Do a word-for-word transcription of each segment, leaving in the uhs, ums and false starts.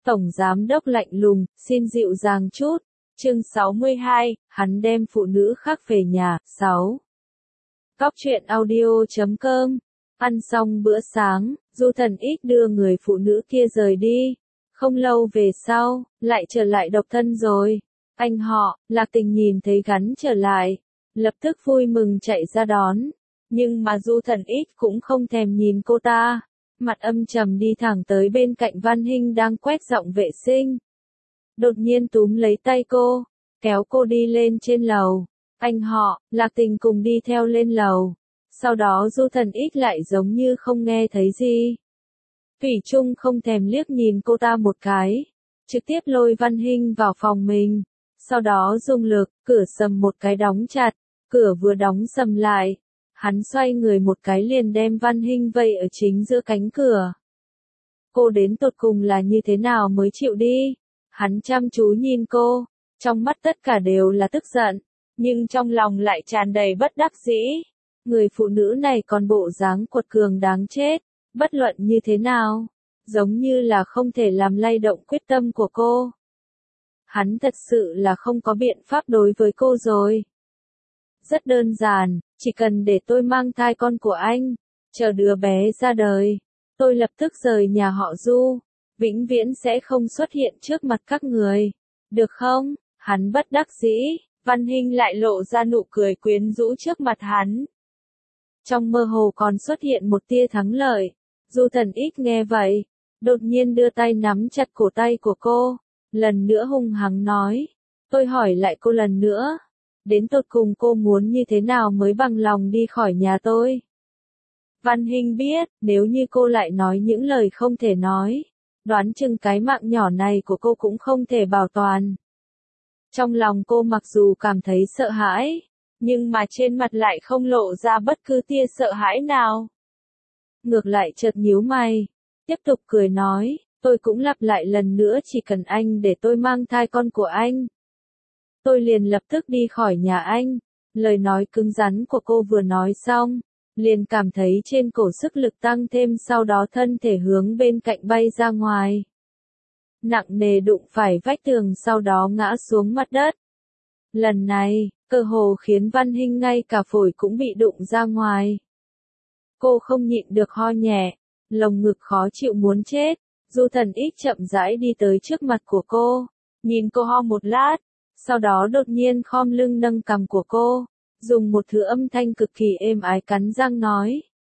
Tổng giám đốc lạnh lùng, xin dịu dàng chút. Chương sáu mươi hai, hắn đem phụ nữ khác về nhà. sáu. Cóc truyện audio chấm com. Ăn xong bữa sáng, Du Thần X đưa người phụ nữ kia rời đi. Không lâu về sau, lại trở lại độc thân rồi. Anh họ, Lạc Tình nhìn thấy gắn trở lại, lập tức vui mừng chạy ra đón. Nhưng mà Du Thần X cũng không thèm nhìn cô ta, mặt âm trầm đi thẳng tới bên cạnh Văn Hinh đang quét dọn vệ sinh. Đột nhiên túm lấy tay cô, kéo cô đi lên trên lầu. Anh họ, Lạc Tình cùng đi theo lên lầu. Sau đó Du Thần X lại giống như không nghe thấy gì. Thủy chung không thèm liếc nhìn cô ta một cái, trực tiếp lôi Văn Hinh vào phòng mình. Sau đó dùng lực, cửa sầm một cái đóng chặt, cửa vừa đóng sầm lại. Hắn xoay người một cái liền đem Văn Hinh vây ở chính giữa cánh cửa. Cô đến tột cùng là như thế nào mới chịu đi? Hắn chăm chú nhìn cô, trong mắt tất cả đều là tức giận, nhưng trong lòng lại tràn đầy bất đắc dĩ. Người phụ nữ này còn bộ dáng quật cường đáng chết, bất luận như thế nào, giống như là không thể làm lay động quyết tâm của cô. Hắn thật sự là không có biện pháp đối với cô rồi. Rất đơn giản, chỉ cần để tôi mang thai con của anh, chờ đứa bé ra đời, tôi lập tức rời nhà họ Du, vĩnh viễn sẽ không xuất hiện trước mặt các người. Được không? Hắn bất đắc dĩ, Văn Hinh lại lộ ra nụ cười quyến rũ trước mặt hắn. Trong mơ hồ còn xuất hiện một tia thắng lợi. Du Thần X nghe vậy, đột nhiên đưa tay nắm chặt cổ tay của cô, lần nữa hung hăng nói, tôi hỏi lại cô lần nữa, đến tột cùng cô muốn như thế nào mới bằng lòng đi khỏi nhà tôi? Văn Hinh biết, nếu như cô lại nói những lời không thể nói, đoán chừng cái mạng nhỏ này của cô cũng không thể bảo toàn. Trong lòng cô mặc dù cảm thấy sợ hãi, nhưng mà trên mặt lại không lộ ra bất cứ tia sợ hãi nào. Ngược lại chợt nhíu mày, tiếp tục cười nói, tôi cũng lặp lại lần nữa, chỉ cần anh để tôi mang thai con của anh, tôi liền lập tức đi khỏi nhà anh. Lời nói cứng rắn của cô vừa nói xong, liền cảm thấy trên cổ sức lực tăng thêm, sau đó thân thể hướng bên cạnh bay ra ngoài. Nặng nề đụng phải vách tường, sau đó ngã xuống mặt đất. Lần này, cơ hồ khiến Văn Hinh ngay cả phổi cũng bị đụng ra ngoài. Cô không nhịn được ho nhẹ, lồng ngực khó chịu muốn chết. Du Thần X chậm rãi đi tới trước mặt của cô, nhìn cô ho một lát, sau đó đột nhiên khom lưng nâng cằm của cô, dùng một thứ âm thanh cực kỳ êm ái cắn răng nói.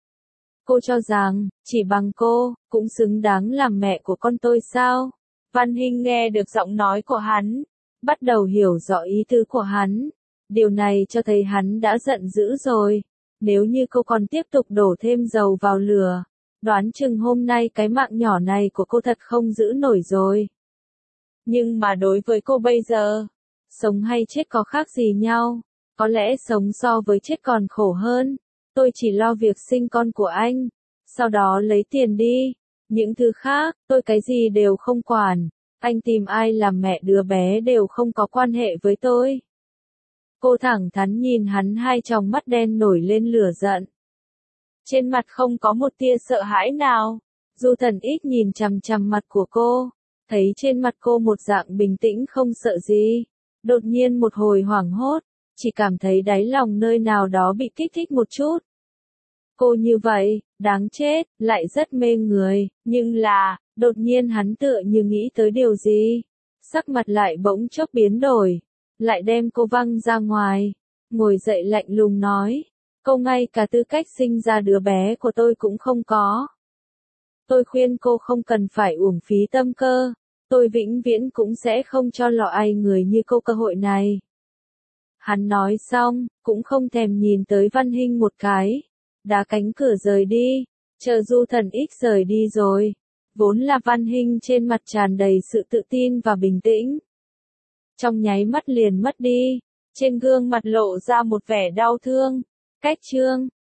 Cô cho rằng, chỉ bằng cô, cũng xứng đáng làm mẹ của con tôi sao? Văn Hinh nghe được giọng nói của hắn, bắt đầu hiểu rõ ý tứ của hắn. Điều này cho thấy hắn đã giận dữ rồi. Nếu như cô còn tiếp tục đổ thêm dầu vào lửa, đoán chừng hôm nay cái mạng nhỏ này của cô thật không giữ nổi rồi. Nhưng mà đối với cô bây giờ, sống hay chết có khác gì nhau, có lẽ sống so với chết còn khổ hơn. Tôi chỉ lo việc sinh con của anh, sau đó lấy tiền đi, những thứ khác, tôi cái gì đều không quản, anh tìm ai làm mẹ đứa bé đều không có quan hệ với tôi. Cô thẳng thắn nhìn hắn, hai tròng mắt đen nổi lên lửa giận. Trên mặt không có một tia sợ hãi nào. Du Thần X nhìn chằm chằm mặt của cô, thấy trên mặt cô một dạng bình tĩnh không sợ gì. Đột nhiên một hồi hoảng hốt, chỉ cảm thấy đáy lòng nơi nào đó bị kích thích một chút. Cô như vậy, đáng chết, lại rất mê người, nhưng là, đột nhiên hắn tựa như nghĩ tới điều gì. Sắc mặt lại bỗng chốc biến đổi, lại đem cô văng ra ngoài, ngồi dậy lạnh lùng nói, cô ngay cả tư cách sinh ra đứa bé của tôi cũng không có. Tôi khuyên cô không cần phải uổng phí tâm cơ, tôi vĩnh viễn cũng sẽ không cho lọ ai người như cô cơ hội này. Hắn nói xong, cũng không thèm nhìn tới Văn Hinh một cái, đá cánh cửa rời đi, chờ Du Thần X rời đi rồi. Vốn là Văn Hinh trên mặt tràn đầy sự tự tin và bình tĩnh, trong nháy mắt liền mất đi, trên gương mặt lộ ra một vẻ đau thương. Cách chương